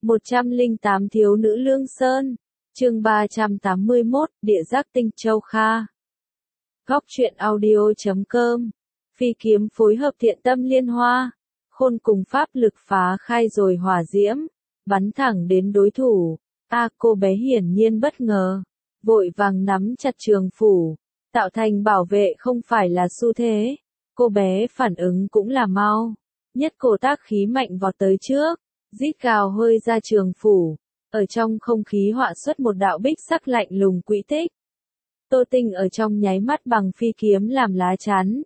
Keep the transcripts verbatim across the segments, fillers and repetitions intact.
một trăm lẻ tám Thiếu nữ Lương Sơn, chương ba trăm tám mươi mốt, Địa giác tinh Châu Kha. Góc truyện audio chấm com, Phi kiếm phối hợp Thiện Tâm Liên Hoa, khôn cùng pháp lực phá khai rồi hỏa diễm, bắn thẳng đến đối thủ. A cô bé hiển nhiên bất ngờ, vội vàng nắm chặt trường phủ, tạo thành bảo vệ không phải là xu thế. Cô bé phản ứng cũng là mau, nhất cổ tác khí mạnh vọt tới trước, rít gào hơi ra trường phủ, ở trong không khí họa xuất một đạo bích sắc lạnh lùng quỹ tích. Tô Tinh ở trong nháy mắt bằng phi kiếm làm lá chắn,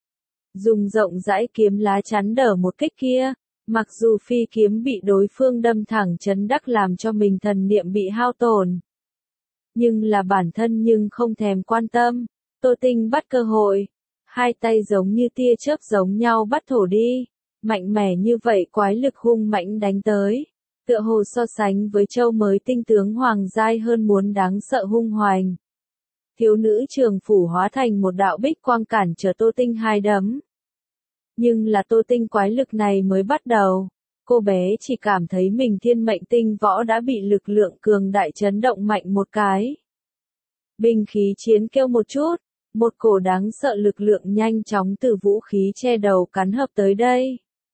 dùng rộng rãi kiếm lá chắn đỡ một kích kia. Mặc dù phi kiếm bị đối phương đâm thẳng chấn đắc làm cho mình thần niệm bị hao tổn, nhưng là bản thân nhưng không thèm quan tâm. Tô Tinh bắt cơ hội, hai tay giống như tia chớp giống nhau bắt thổ đi, mạnh mẽ như vậy quái lực hung mãnh đánh tới, tựa hồ so sánh với châu mới tinh tướng hoàng giai hơn muốn đáng sợ hung hoành. Thiếu nữ trường phủ hóa thành một đạo bích quang cản trở Tô Tinh hai đấm. Nhưng là Tô Tinh quái lực này mới bắt đầu, cô bé chỉ cảm thấy mình thiên mệnh tinh võ đã bị lực lượng cường đại chấn động mạnh một cái. Binh khí chiến kêu một chút, một cổ đáng sợ lực lượng nhanh chóng từ vũ khí che đầu cắn hợp tới đây.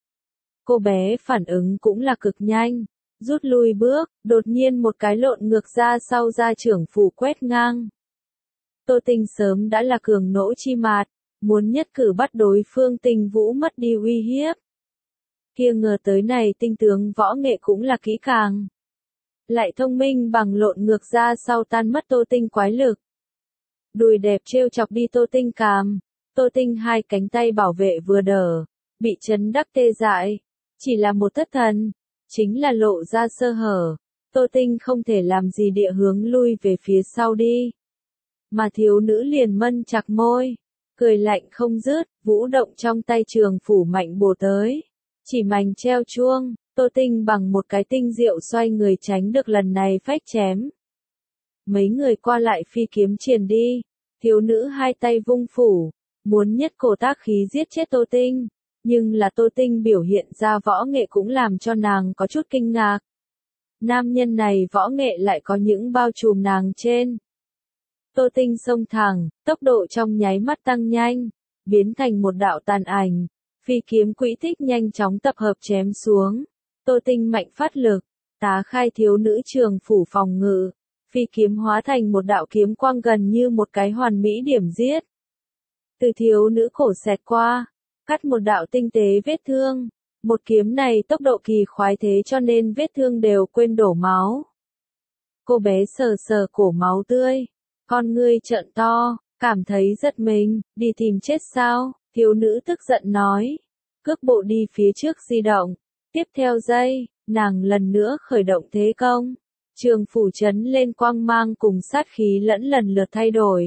Cô bé phản ứng cũng là cực nhanh, rút lui bước, đột nhiên một cái lộn ngược ra sau ra trưởng phủ quét ngang. Tô Tinh sớm đã là cường nỗ chi mạt, muốn nhất cử bắt đối phương Tinh Vũ mất đi uy hiếp. Kia ngờ tới này tinh tướng võ nghệ cũng là kỹ càng, lại thông minh bằng lộn ngược ra sau tan mất Tô Tinh quái lực. Đùi đẹp trêu chọc đi Tô Tinh càm, Tô Tinh hai cánh tay bảo vệ vừa đỡ, bị chấn đắc tê dại, chỉ là một thất thần, chính là lộ ra sơ hở, Tô Tinh không thể làm gì địa hướng lui về phía sau đi. Mà thiếu nữ liền mân chặt môi, cười lạnh không dứt, vũ động trong tay trường phủ mạnh bổ tới, chỉ mảnh treo chuông. Tô Tinh bằng một cái tinh diệu xoay người tránh được lần này phách chém. Mấy người qua lại phi kiếm triền đi, thiếu nữ hai tay vung phủ, muốn nhất cổ tác khí giết chết Tô Tinh, nhưng là Tô Tinh biểu hiện ra võ nghệ cũng làm cho nàng có chút kinh ngạc. Nam nhân này võ nghệ lại có những bao trùm nàng trên. Tô Tinh xông thẳng, tốc độ trong nháy mắt tăng nhanh, biến thành một đạo tàn ảnh, phi kiếm quỹ tích nhanh chóng tập hợp chém xuống. Tô Tinh mạnh phát lực, tá khai thiếu nữ trường phủ phòng ngự, phi kiếm hóa thành một đạo kiếm quang gần như một cái hoàn mỹ điểm giết. Từ thiếu nữ cổ xẹt qua, cắt một đạo tinh tế vết thương, một kiếm này tốc độ kỳ khoái thế cho nên vết thương đều quên đổ máu. Cô bé sờ sờ cổ máu tươi, con ngươi trợn to, cảm thấy giật mình, đi tìm chết sao? Thiếu nữ tức giận nói, cước bộ đi phía trước di động. Tiếp theo giây, nàng lần nữa khởi động thế công, trường phủ chấn lên quang mang cùng sát khí lẫn lần lượt thay đổi.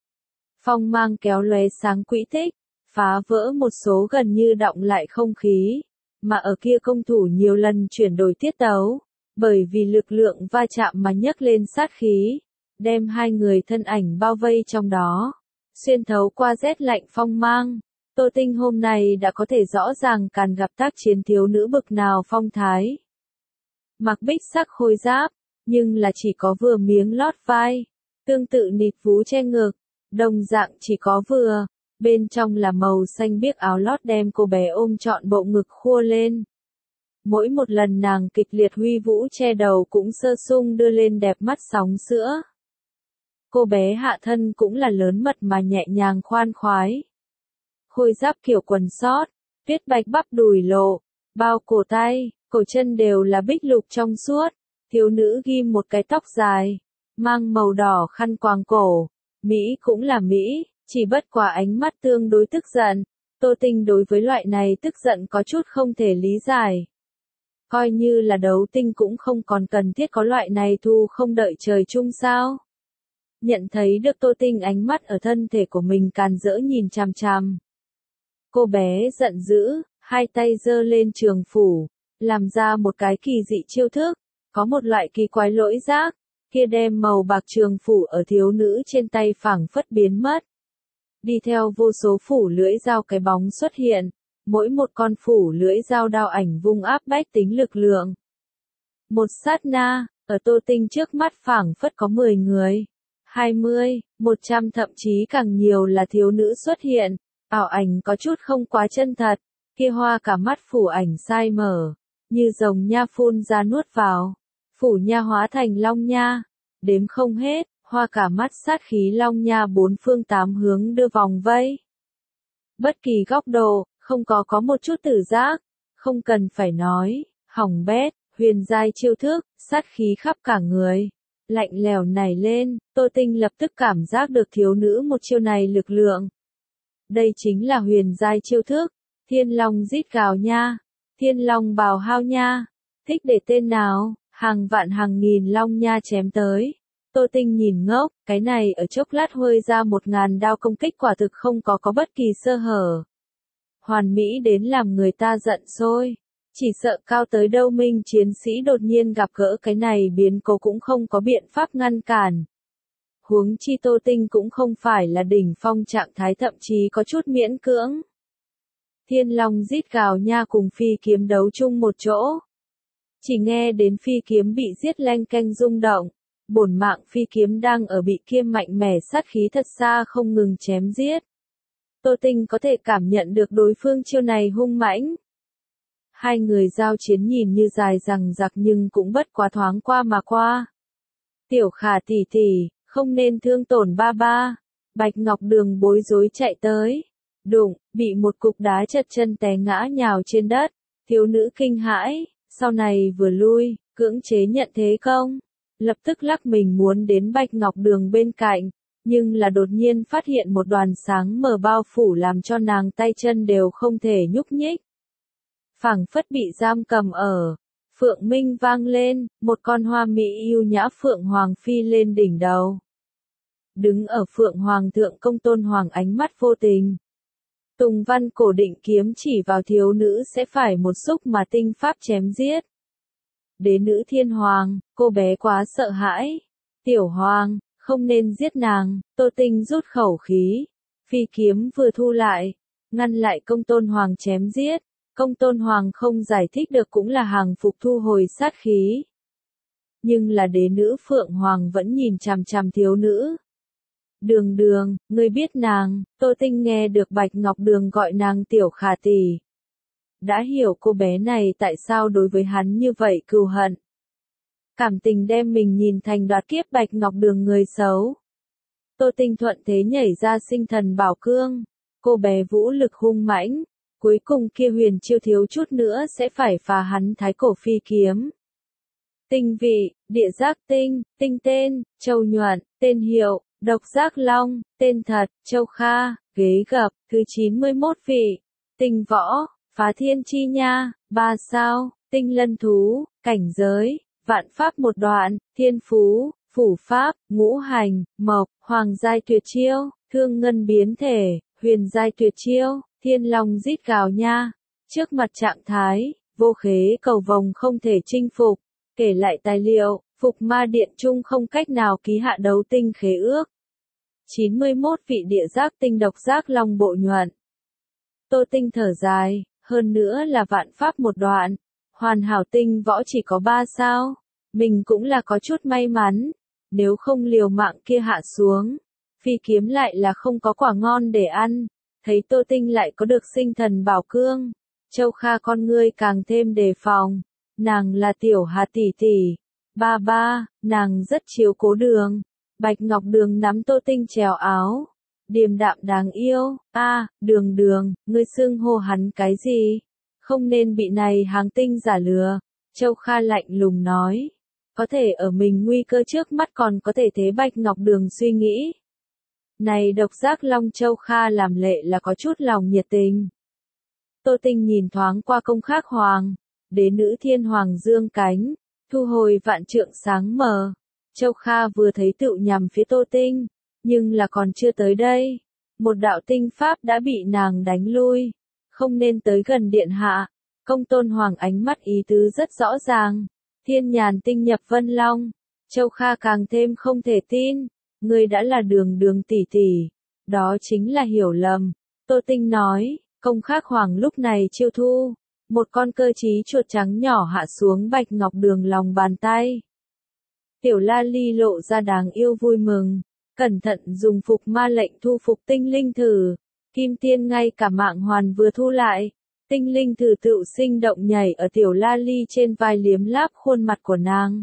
Phong mang kéo lóe sáng quỹ tích, phá vỡ một số gần như đọng lại không khí, mà ở kia công thủ nhiều lần chuyển đổi tiết tấu, bởi vì lực lượng va chạm mà nhấc lên sát khí, đem hai người thân ảnh bao vây trong đó, xuyên thấu qua rét lạnh phong mang. Tô Tinh hôm nay đã có thể rõ ràng càng gặp tác chiến thiếu nữ bực nào phong thái. Mặc bích sắc khôi giáp, nhưng là chỉ có vừa miếng lót vai, tương tự nịt vú che ngực, đồng dạng chỉ có vừa, bên trong là màu xanh biếc áo lót đem cô bé ôm trọn bộ ngực khua lên. Mỗi một lần nàng kịch liệt huy vũ che đầu cũng sơ sung đưa lên đẹp mắt sóng sữa. Cô bé hạ thân cũng là lớn mật mà nhẹ nhàng khoan khoái. Khôi giáp kiểu quần sót, tuyết bạch bắp đùi lộ, bao cổ tay, cổ chân đều là bích lục trong suốt. Thiếu nữ ghim một cái tóc dài, mang màu đỏ khăn quàng cổ, Mỹ cũng là Mỹ, chỉ bất quá ánh mắt tương đối tức giận. Tô Tinh đối với loại này tức giận có chút không thể lý giải. Coi như là đấu tinh cũng không còn cần thiết có loại này thu không đợi trời chung sao. Nhận thấy được Tô Tinh ánh mắt ở thân thể của mình càn rỡ nhìn chằm chằm. Cô bé giận dữ, hai tay giơ lên trường phủ, làm ra một cái kỳ dị chiêu thức, có một loại kỳ quái lỗi giác, kia đem màu bạc trường phủ ở thiếu nữ trên tay phảng phất biến mất. Đi theo vô số phủ lưỡi dao cái bóng xuất hiện, mỗi một con phủ lưỡi dao đao ảnh vung áp bách tính lực lượng. Một sát na, ở Tô Tinh trước mắt phảng phất có mười người, hai mươi, một trăm thậm chí càng nhiều là thiếu nữ xuất hiện, ảo ảnh có chút không quá chân thật, kia hoa cả mắt phủ ảnh sai mở, như rồng nha phun ra nuốt vào, phủ nha hóa thành long nha, đếm không hết, hoa cả mắt sát khí long nha bốn phương tám hướng đưa vòng vây. Bất kỳ góc độ, không có có một chút tử giác, không cần phải nói, hỏng bét, huyền giai chiêu thức, sát khí khắp cả người. Lạnh lèo nảy lên, Tô Tinh lập tức cảm giác được thiếu nữ một chiêu này lực lượng. Đây chính là huyền giai chiêu thức, thiên long rít gào nha, thiên long bào hao nha, thích để tên nào, hàng vạn hàng nghìn long nha chém tới. Tô Tinh nhìn ngốc, cái này ở chốc lát hơi ra một ngàn đao công kích quả thực không có có bất kỳ sơ hở. Hoàn mỹ đến làm người ta giận sôi. Chỉ sợ cao tới đâu minh chiến sĩ đột nhiên gặp gỡ cái này biến cố cũng không có biện pháp ngăn cản. Huống chi Tô Tinh cũng không phải là đỉnh phong trạng thái thậm chí có chút miễn cưỡng. Thiên long rít gào nha cùng phi kiếm đấu chung một chỗ. Chỉ nghe đến phi kiếm bị giết leng keng rung động. Bổn mạng phi kiếm đang ở bị kia mạnh mẽ sát khí thật xa không ngừng chém giết. Tô Tinh có thể cảm nhận được đối phương chiêu này hung mãnh. Hai người giao chiến nhìn như dài dằng dặc nhưng cũng bất quá thoáng qua mà qua. Tiểu Khả tỷ tỷ, không nên thương tổn ba ba. Bạch Ngọc Đường bối rối chạy tới. Đụng, bị một cục đá chật chân té ngã nhào trên đất. Thiếu nữ kinh hãi, sau này vừa lui, cưỡng chế nhận thế công. Lập tức lắc mình muốn đến Bạch Ngọc Đường bên cạnh, nhưng là đột nhiên phát hiện một đoàn sáng mờ bao phủ làm cho nàng tay chân đều không thể nhúc nhích. Phảng phất bị giam cầm ở. Phượng minh vang lên, một con hoa mỹ yêu nhã Phượng Hoàng phi lên đỉnh đầu. Đứng ở Phượng Hoàng thượng công Tôn Hoàng ánh mắt vô tình. Tùng văn cổ định kiếm chỉ vào thiếu nữ sẽ phải một xúc mà tinh pháp chém giết. Đế nữ Thiên Hoàng, cô bé quá sợ hãi. Tiểu Hoàng, không nên giết nàng. Tô Tinh rút khẩu khí. Phi kiếm vừa thu lại, ngăn lại công Tôn Hoàng chém giết. Công Tôn Hoàng không giải thích được cũng là hàng phục thu hồi sát khí. Nhưng là đế nữ Phượng Hoàng vẫn nhìn chằm chằm thiếu nữ. Đường Đường, ngươi biết nàng. Tô Tinh nghe được Bạch Ngọc Đường gọi nàng Tiểu Khả tỷ. Đã hiểu cô bé này tại sao đối với hắn như vậy cừu hận. Cảm tình đem mình nhìn thành đoạt kiếp Bạch Ngọc Đường người xấu. Tô Tinh thuận thế nhảy ra sinh thần bảo cương. Cô bé vũ lực hung mãnh. Cuối cùng kia huyền chiêu thiếu chút nữa sẽ phải phá hắn thái cổ phi kiếm. Tinh vị, địa giác tinh, tinh tên, châu nhuận, tên hiệu, độc giác long, tên thật, châu kha, ghế gập, thứ chín mươi mốt vị. Tinh võ, phá thiên chi nha, ba sao, tinh lân thú, cảnh giới, vạn pháp một đoạn, thiên phú, phủ pháp, ngũ hành, mộc, hoàng giai tuyệt chiêu, thương ngân biến thể, huyền giai tuyệt chiêu. Thiên long rít gào nha, trước mặt trạng thái, vô khế cầu vồng không thể chinh phục, kể lại tài liệu, phục ma điện trung không cách nào ký hạ đấu tinh khế ước. chín mươi mốt vị địa giác tinh độc giác long bộ nhuận. Tô Tinh thở dài, hơn nữa là vạn pháp một đoạn, hoàn hảo tinh võ chỉ có ba sao, mình cũng là có chút may mắn, nếu không liều mạng kia hạ xuống, phi kiếm lại là không có quả ngon để ăn. Thấy Tô Tinh lại có được sinh thần bảo cương, Châu Kha con ngươi càng thêm đề phòng, nàng là Tiểu Hà tỷ tỷ, ba ba, nàng rất chiếu cố Đường. Bạch Ngọc Đường nắm Tô Tinh trèo áo, điềm đạm đáng yêu, a, à, Đường Đường, ngươi xưng hô hắn cái gì? Không nên bị này hàng tinh giả lừa. Châu Kha lạnh lùng nói, có thể ở mình nguy cơ trước mắt còn có thể thế Bạch Ngọc Đường suy nghĩ. Này độc giác long Châu Kha làm lệ là có chút lòng nhiệt tình. Tô Tinh nhìn thoáng qua công khác hoàng, đế nữ Thiên Hoàng dương cánh, thu hồi vạn trượng sáng mờ. Châu Kha vừa thấy tựu nhằm phía Tô Tinh, nhưng là còn chưa tới đây. Một đạo tinh pháp đã bị nàng đánh lui, không nên tới gần điện hạ. Công Tôn Hoàng ánh mắt ý tứ rất rõ ràng, thiên nhàn tinh nhập vân long. Châu Kha càng thêm không thể tin. Ngươi đã là Đường Đường tỷ tỷ, đó chính là hiểu lầm. Tô Tinh nói, công khác hoàng lúc này chiêu thu, Một con cơ trí chuột trắng nhỏ hạ xuống Bạch Ngọc Đường lòng bàn tay. Tiểu La Ly lộ ra đáng yêu vui mừng, cẩn thận dùng phục ma lệnh thu phục tinh linh thử. Kim Tiên ngay cả mạng hoàn vừa thu lại, tinh linh thử tự sinh động nhảy ở Tiểu La Ly trên vai liếm láp khuôn mặt của nàng.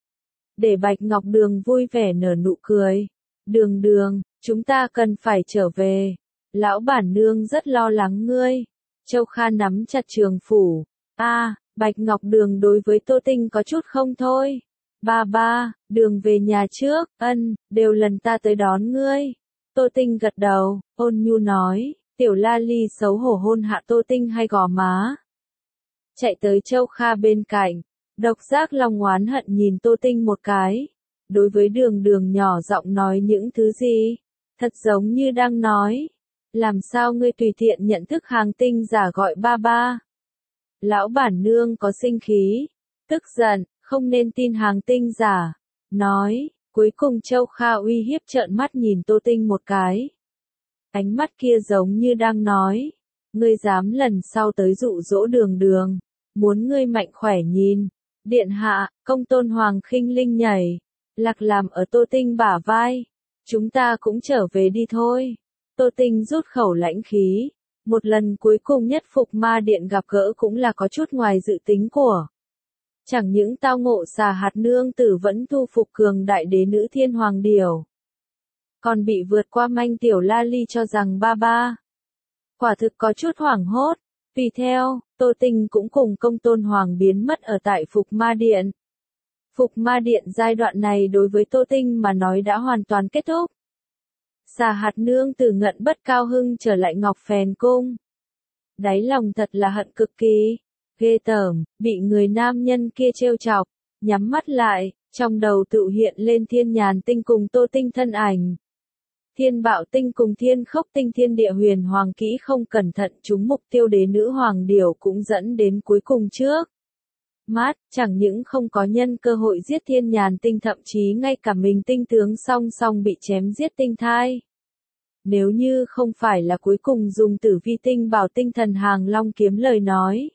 Để Bạch Ngọc Đường vui vẻ nở nụ cười. Đường đường, chúng ta cần phải trở về. Lão bản nương rất lo lắng ngươi. Châu Kha nắm chặt trường phủ. A, à, Bạch Ngọc Đường đối với Tô Tinh có chút không thôi. Ba ba, đường về nhà trước, ân, đều lần ta tới đón ngươi. Tô Tinh gật đầu, ôn nhu nói, Tiểu La Ly xấu hổ hôn hạ Tô Tinh hay gò má. Chạy tới Châu Kha bên cạnh, độc giác lòng oán hận nhìn Tô Tinh một cái. Đối với đường đường nhỏ giọng nói những thứ gì? Thật giống như đang nói. Làm sao ngươi tùy tiện nhận thức hàng tinh giả gọi ba ba? Lão bản nương có sinh khí, tức giận, không nên tin hàng tinh giả. Nói, cuối cùng Châu Kha uy hiếp trợn mắt nhìn Tô Tinh một cái. Ánh mắt kia giống như đang nói, ngươi dám lần sau tới dụ dỗ đường đường, muốn ngươi mạnh khỏe nhìn. Điện hạ, công tôn hoàng khinh linh nhảy, lạc làm ở Tô Tinh bả vai. Chúng ta cũng trở về đi thôi. Tô Tinh rút khẩu lãnh khí. Một lần cuối cùng nhất phục ma điện gặp gỡ cũng là có chút ngoài dự tính của. Chẳng những tao ngộ xà hạt nương tử vẫn thu phục cường đại đế nữ thiên hoàng điểu. Còn bị vượt qua manh Tiểu La Ly cho rằng ba ba. Quả thực có chút hoảng hốt. Vì theo, Tô Tinh cũng cùng công tôn hoàng biến mất ở tại phục ma điện. Phục ma điện giai đoạn này đối với Tô Tinh mà nói đã hoàn toàn kết thúc. Xà hạt nương tử ngận bất cao hưng trở lại Ngọc Phèn cung. Đáy lòng thật là hận cực kỳ. Ghê tởm, bị người nam nhân kia trêu chọc, nhắm mắt lại, trong đầu tự hiện lên thiên nhàn tinh cùng Tô Tinh thân ảnh. Thiên bạo tinh cùng thiên khốc tinh thiên địa huyền hoàng kỹ không cẩn thận trúng mục tiêu đế nữ hoàng điểu cũng dẫn đến cuối cùng trước. Mát, chẳng những không có nhân cơ hội giết thiên nhàn tinh thậm chí ngay cả mình tinh tướng song song bị chém giết tinh thai. Nếu như không phải là cuối cùng dùng tử vi tinh bảo tinh thần hàng long kiếm lời nói.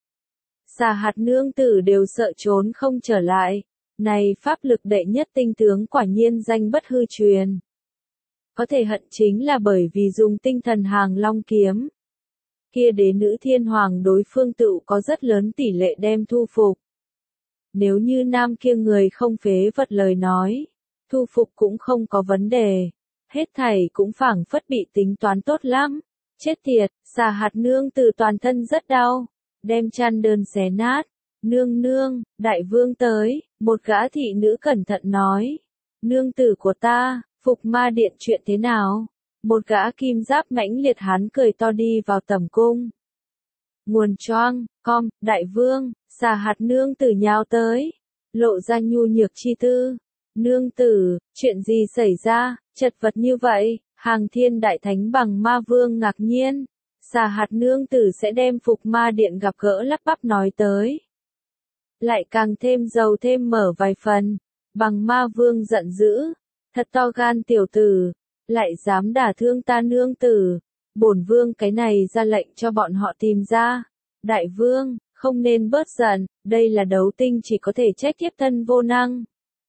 Xà hạt nương tử đều sợ trốn không trở lại. Này pháp lực đệ nhất tinh tướng quả nhiên danh bất hư truyền. Có thể hận chính là bởi vì dùng tinh thần hàng long kiếm. Kia đế nữ thiên hoàng đối phương tự có rất lớn tỷ lệ đem thu phục. Nếu như nam kia người không phế vật lời nói, thu phục cũng không có vấn đề. Hết thảy cũng phảng phất bị tính toán tốt lắm. Chết tiệt, xà hạt nương tử toàn thân rất đau. Đem chăn đơn xé nát. Nương nương, đại vương tới, một gã thị nữ cẩn thận nói. Nương tử của ta, phục ma điện chuyện thế nào? Một gã kim giáp mãnh liệt hán cười to đi vào tẩm cung. Nguồn choang, com, đại vương, xà hạt nương tử nhào tới. Lộ ra nhu nhược chi tư. Nương tử, chuyện gì xảy ra, chật vật như vậy? Hàng thiên đại thánh bằng ma vương ngạc nhiên. Xà hạt nương tử sẽ đem phục ma điện gặp gỡ lắp bắp nói tới. Lại càng thêm dầu thêm mở vài phần. Bằng ma vương giận dữ. Thật to gan tiểu tử. Lại dám đả thương ta nương tử. Bổn vương cái này ra lệnh cho bọn họ tìm ra. Đại vương, không nên bớt giận. Đây là đấu tinh chỉ có thể trách thiếp thân vô năng.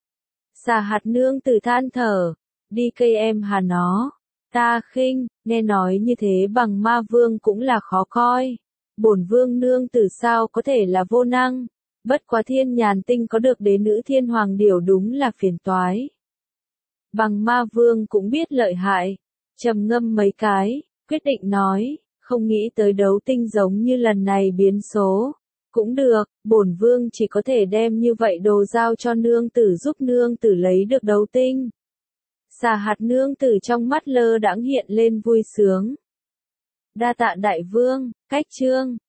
Xà hạt nương tử than thở. Đi cây em hà nó. Ta khinh, nghe nói như thế bằng ma vương cũng là khó coi. Bổn vương nương tử sao có thể là vô năng. Bất quá thiên nhàn tinh có được đế nữ thiên hoàng điểu đúng là phiền toái. Bằng ma vương cũng biết lợi hại. Trầm ngâm mấy cái, quyết định nói, không nghĩ tới đấu tinh giống như lần này biến số. Cũng được, bổn vương chỉ có thể đem như vậy đồ giao cho nương tử giúp nương tử lấy được đấu tinh. Xà hạt nương tử trong mắt lơ đãng hiện lên vui sướng. Đa tạ đại vương, cách chương.